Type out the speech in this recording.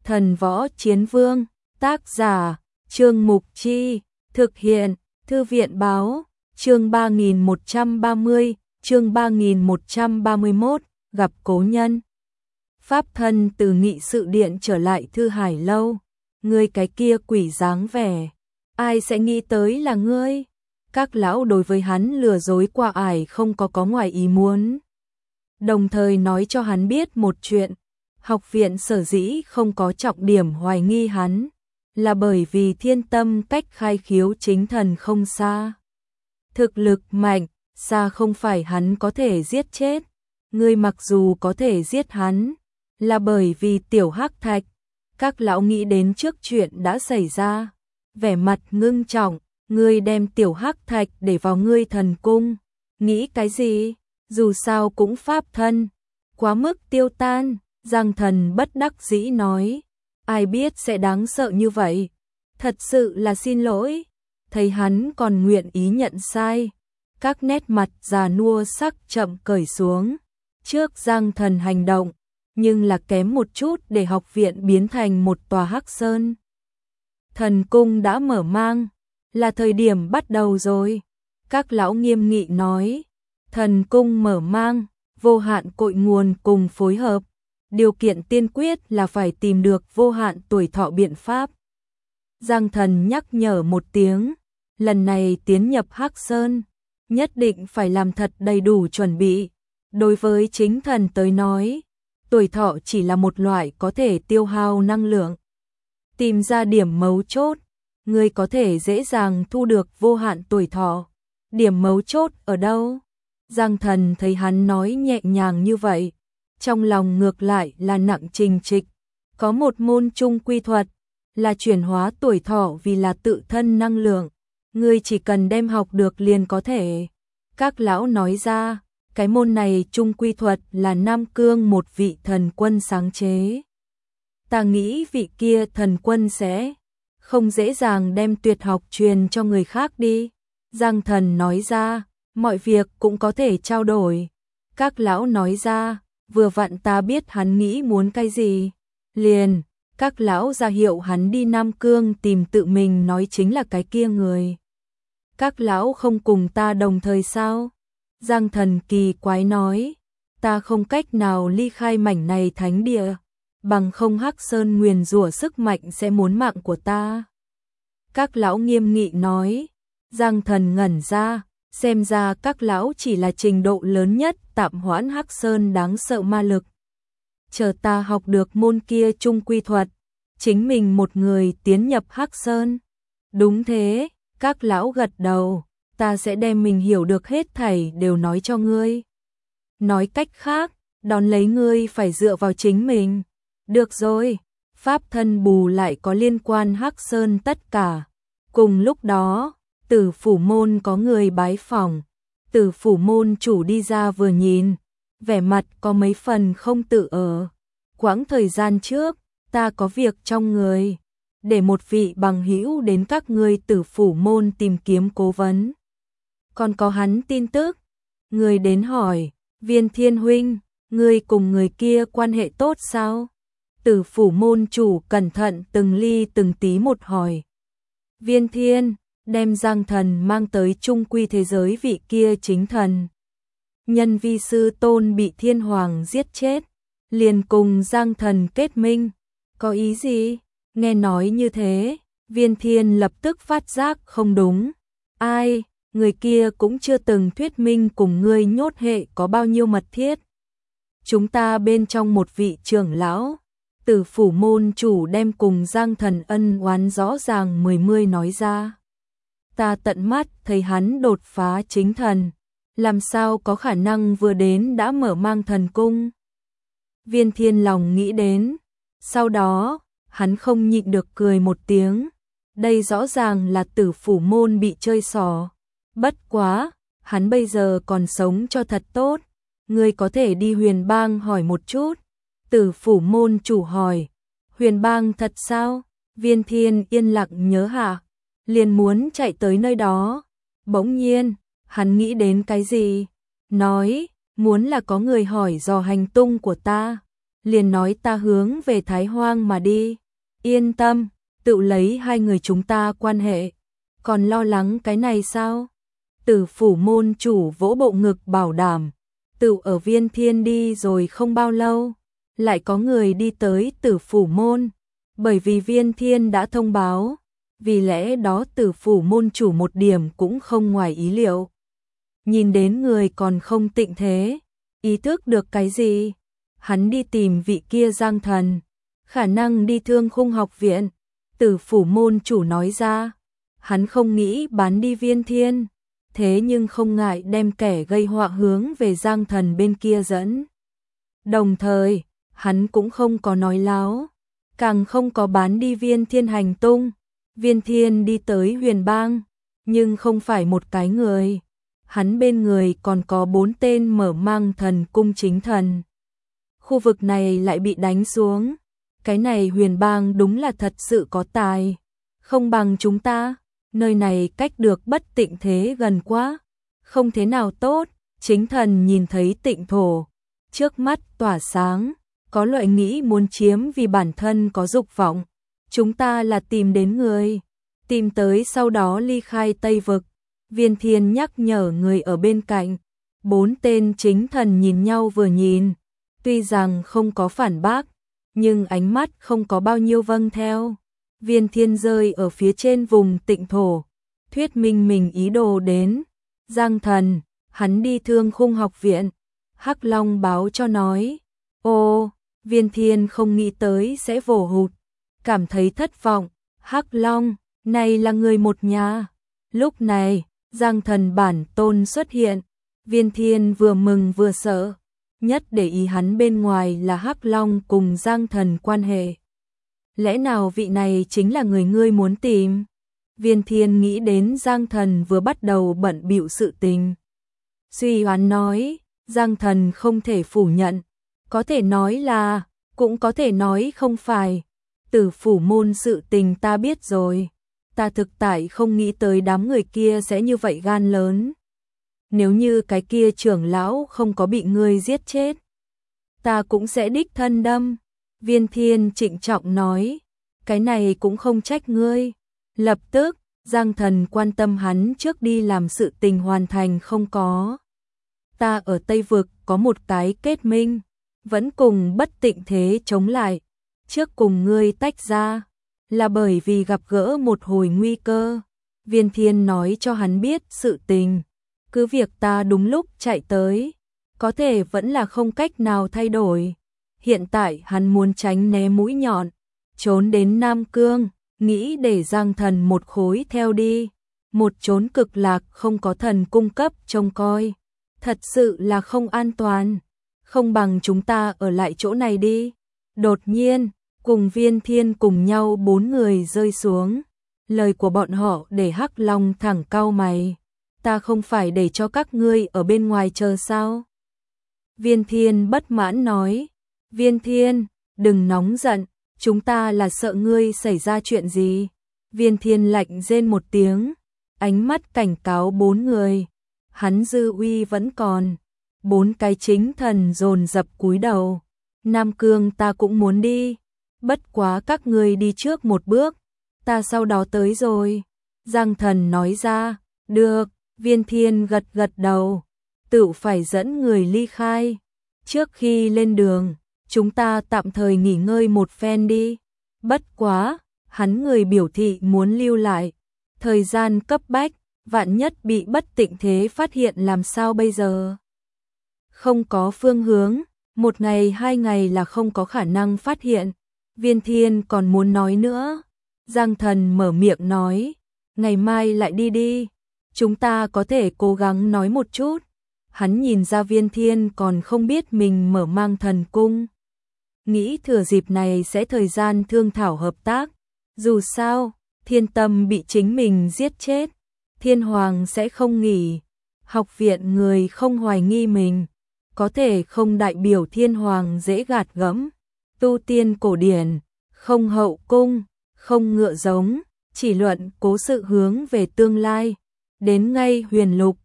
Thần Võ Chiến Vương, tác giả, Trương Mục Chi, thực hiện, Thư viện Báo, chương 3130, chương 3131, gặp cố nhân. Pháp thân từ nghị sự điện trở lại Thư Hải lâu, ngươi cái kia quỷ dáng vẻ, ai sẽ nghĩ tới là ngươi? Các lão đối với hắn lừa dối qua ải không có ngoài ý muốn. Đồng thời nói cho hắn biết một chuyện, học viện sở dĩ không có trọng điểm hoài nghi hắn, là bởi vì Thiên Tâm cách khai khiếu chính thần không xa. Thực lực mạnh, xa không phải hắn có thể giết chết. Ngươi mặc dù có thể giết hắn, là bởi vì tiểu hắc thạch. Các lão nghĩ đến trước chuyện đã xảy ra, vẻ mặt ngưng trọng, ngươi đem tiểu hắc thạch để vào ngươi thần cung. Nghĩ cái gì? Dù sao cũng pháp thân, quá mức tiêu tan. Giang Thần bất đắc dĩ nói, ai biết sẽ đáng sợ như vậy. Thật sự là xin lỗi. Thấy hắn còn nguyện ý nhận sai, các nét mặt già nua sắc chậm cởi xuống. Trước Giang Thần hành động, nhưng là kém một chút để học viện biến thành một tòa hắc sơn. Thần cung đã mở mang, là thời điểm bắt đầu rồi. Các lão nghiêm nghị nói, thần cung mở mang, vô hạn cội nguồn cùng phối hợp. Điều kiện tiên quyết là phải tìm được vô hạn tuổi thọ biện pháp. Giang Thần nhắc nhở một tiếng, lần này tiến nhập Hắc Sơn, nhất định phải làm thật đầy đủ chuẩn bị. Đối với chính thần tới nói, tuổi thọ chỉ là một loại có thể tiêu hao năng lượng. Tìm ra điểm mấu chốt, người có thể dễ dàng thu được vô hạn tuổi thọ. Điểm mấu chốt ở đâu? Giang Thần thấy hắn nói nhẹ nhàng như vậy, trong lòng ngược lại là nặng trình trịch. Có một môn trung quy thuật, là chuyển hóa tuổi thọ vì là tự thân năng lượng. Ngươi chỉ cần đem học được liền có thể. Các lão nói ra, cái môn này trung quy thuật là Nam Cương một vị thần quân sáng chế. Ta nghĩ vị kia thần quân sẽ không dễ dàng đem tuyệt học truyền cho người khác đi. Giang Thần nói ra, mọi việc cũng có thể trao đổi. Các lão nói ra, vừa vặn ta biết hắn nghĩ muốn cái gì. Liền, các lão ra hiệu hắn đi Nam Cương tìm tự mình nói chính là cái kia người. Các lão không cùng ta đồng thời sao? Giang Thần kỳ quái nói, ta không cách nào ly khai mảnh này thánh địa, bằng không Hắc Sơn nguyền rủa sức mạnh sẽ muốn mạng của ta. Các lão nghiêm nghị nói. Giang Thần ngẩn ra, xem ra các lão chỉ là trình độ lớn nhất tạm hoãn Hắc Sơn đáng sợ ma lực. Chờ ta học được môn kia trung quy thuật, chính mình một người tiến nhập Hắc Sơn. Đúng thế, các lão gật đầu, ta sẽ đem mình hiểu được hết thảy đều nói cho ngươi. Nói cách khác, đón lấy ngươi phải dựa vào chính mình. Được rồi, pháp thân bù lại có liên quan Hắc Sơn tất cả. Cùng lúc đó, Tử Phủ môn có người bái phỏng. Tử Phủ môn chủ đi ra vừa nhìn, vẻ mặt có mấy phần không tự ở. Quãng thời gian trước, ta có việc trong người, để một vị bằng hữu đến các ngươi Tử Phủ môn tìm kiếm cố vấn. Còn có hắn tin tức, người đến hỏi, Viên Thiên huynh, ngươi cùng người kia quan hệ tốt sao? Tử Phủ môn chủ cẩn thận từng ly từng tí một hỏi. Viên Thiên đem Giang Thần mang tới trung quy thế giới vị kia chính thần. Nhân vi sư tôn bị Thiên Hoàng giết chết, liền cùng Giang Thần kết minh. Có ý gì? Nghe nói như thế, Viên Thiên lập tức phát giác không đúng. Ai, người kia cũng chưa từng thuyết minh cùng ngươi nhốt hệ có bao nhiêu mật thiết. Chúng ta bên trong một vị trưởng lão, Tử Phủ môn chủ đem cùng Giang Thần ân oán rõ ràng mười nói ra. Ta tận mắt thấy hắn đột phá chính thần, làm sao có khả năng vừa đến đã mở mang thần cung. Viên Thiên lòng nghĩ đến, sau đó, hắn không nhịn được cười một tiếng. Đây rõ ràng là Tử Phủ môn bị chơi xỏ. Bất quá, hắn bây giờ còn sống cho thật tốt. Ngươi có thể đi Huyền Bang hỏi một chút. Tử Phủ môn chủ hỏi, Huyền Bang thật sao? Viên Thiên yên lặng nhớ hạ, liền muốn chạy tới nơi đó. Bỗng nhiên, hắn nghĩ đến cái gì? Nói, muốn là có người hỏi dò hành tung của ta. liền nói ta hướng về Thái Hoang mà đi. Yên tâm, tự lấy hai người chúng ta quan hệ, còn lo lắng cái này sao? Tử phủ môn chủ vỗ bộ ngực bảo đảm, tự ở Viên Thiên đi rồi không bao lâu, lại có người đi tới Tử phủ môn, bởi vì Viên Thiên đã thông báo, vì lẽ đó Tử phủ môn chủ một điểm cũng không ngoài ý liệu. Nhìn đến người còn không tịnh thế, ý thức được cái gì? Hắn đi tìm vị kia Giang Thần, khả năng đi Thương Khung học viện. Tử phủ môn chủ nói ra, hắn không nghĩ bán đi Viên Thiên, thế nhưng không ngại đem kẻ gây họa hướng về Giang Thần bên kia dẫn. Đồng thời, hắn cũng không có nói láo, càng không có bán đi Viên Thiên hành tung. Viên Thiên đi tới Huyền Bang, nhưng không phải một cái người, hắn bên người còn có 4 tên mở mang thần cung chính thần. Khu vực này lại bị đánh xuống, cái này Huyền Bang đúng là thật sự có tài, không bằng chúng ta, nơi này cách được Bất Tịnh Thế gần quá, không thế nào tốt. Chính thần nhìn thấy Tịnh thổ, trước mắt tỏa sáng, có loại nghĩ muốn chiếm vì bản thân có dục vọng. Chúng ta là tìm đến người, tìm tới sau đó ly khai Tây Vực. Viên Thiên nhắc nhở người ở bên cạnh. 4 tên chính thần nhìn nhau vừa nhìn, tuy rằng không có phản bác, nhưng ánh mắt không có bao nhiêu vâng theo. Viên Thiên rơi ở phía trên vùng Tịnh thổ, thuyết minh mình ý đồ đến Giang Thần, hắn đi Thương Khung học viện. Hắc Long báo cho nói, ô, Viên Thiên không nghĩ tới sẽ vồ hụt, cảm thấy thất vọng. Hắc Long, này là người một nhà. Lúc này, Giang Thần bản tôn xuất hiện, Viên Thiên vừa mừng vừa sợ, nhất để ý hắn bên ngoài là Hắc Long cùng Giang Thần quan hệ. Lẽ nào vị này chính là người ngươi muốn tìm? Viên Thiên nghĩ đến Giang Thần vừa bắt đầu bận bịu sự tình. Suy hoán nói, Giang Thần không thể phủ nhận, có thể nói là, cũng có thể nói không phải. Tử phủ môn sự tình ta biết rồi, ta thực tại không nghĩ tới đám người kia sẽ như vậy gan lớn. Nếu như cái kia trưởng lão không có bị ngươi giết chết, ta cũng sẽ đích thân đâm. Viên Thiên trịnh trọng nói, cái này cũng không trách ngươi. Lập tức, Giang Thần quan tâm hắn trước đi làm sự tình hoàn thành không có. Ta ở Tây Vực có một cái kết minh, vẫn cùng Bất Tịnh Thế chống lại. Trước cùng ngươi tách ra, là bởi vì gặp gỡ một hồi nguy cơ. Viên Thiên nói cho hắn biết sự tình, cứ việc ta đúng lúc chạy tới, có thể vẫn là không cách nào thay đổi. Hiện tại hắn muốn tránh né mũi nhọn, trốn đến Nam Cương, nghĩ để Giang Thần một khối theo đi. Một chốn cực lạc không có thần cung cấp trông coi, thật sự là không an toàn. Không bằng chúng ta ở lại chỗ này đi. Đột nhiên, cùng Viên Thiên cùng nhau 4 người rơi xuống. Lời của bọn họ để Hắc Long thẳng cau mày. Ta không phải để cho các ngươi ở bên ngoài chờ sao? Viên Thiên bất mãn nói. Viên Thiên, đừng nóng giận, chúng ta là sợ ngươi xảy ra chuyện gì. Viên Thiên lạnh rên một tiếng, ánh mắt cảnh cáo 4 người. Hắn dư uy vẫn còn. 4 cái chính thần dồn dập cúi đầu. Nam Cương ta cũng muốn đi, bất quá các ngươi đi trước một bước, ta sau đó tới rồi. Giang Thần nói ra, được. Viên Thiên gật gật đầu, tự phải dẫn người ly khai. Trước khi lên đường, chúng ta tạm thời nghỉ ngơi một phen đi. Bất quá, hắn người biểu thị muốn lưu lại. Thời gian cấp bách, vạn nhất bị Bất Tịnh Thế phát hiện làm sao bây giờ? Không có phương hướng, 1 ngày 2 ngày là không có khả năng phát hiện. Viên Thiên còn muốn nói nữa. Giang Thần mở miệng nói, ngày mai lại đi đi. Chúng ta có thể cố gắng nói một chút. Hắn nhìn ra Viên Thiên còn không biết mình mở mang thần cung, nghĩ thừa dịp này sẽ thời gian thương thảo hợp tác. Dù sao, Thiên Tâm bị chính mình giết chết, Thiên Hoàng sẽ không nghỉ. Học viện người không hoài nghi mình, có thể không đại biểu Thiên Hoàng dễ gạt gẫm. Tu tiên cổ điển, không hậu cung, không ngựa giống, chỉ luận cố sự hướng về tương lai. Đến ngay Huyền Lục,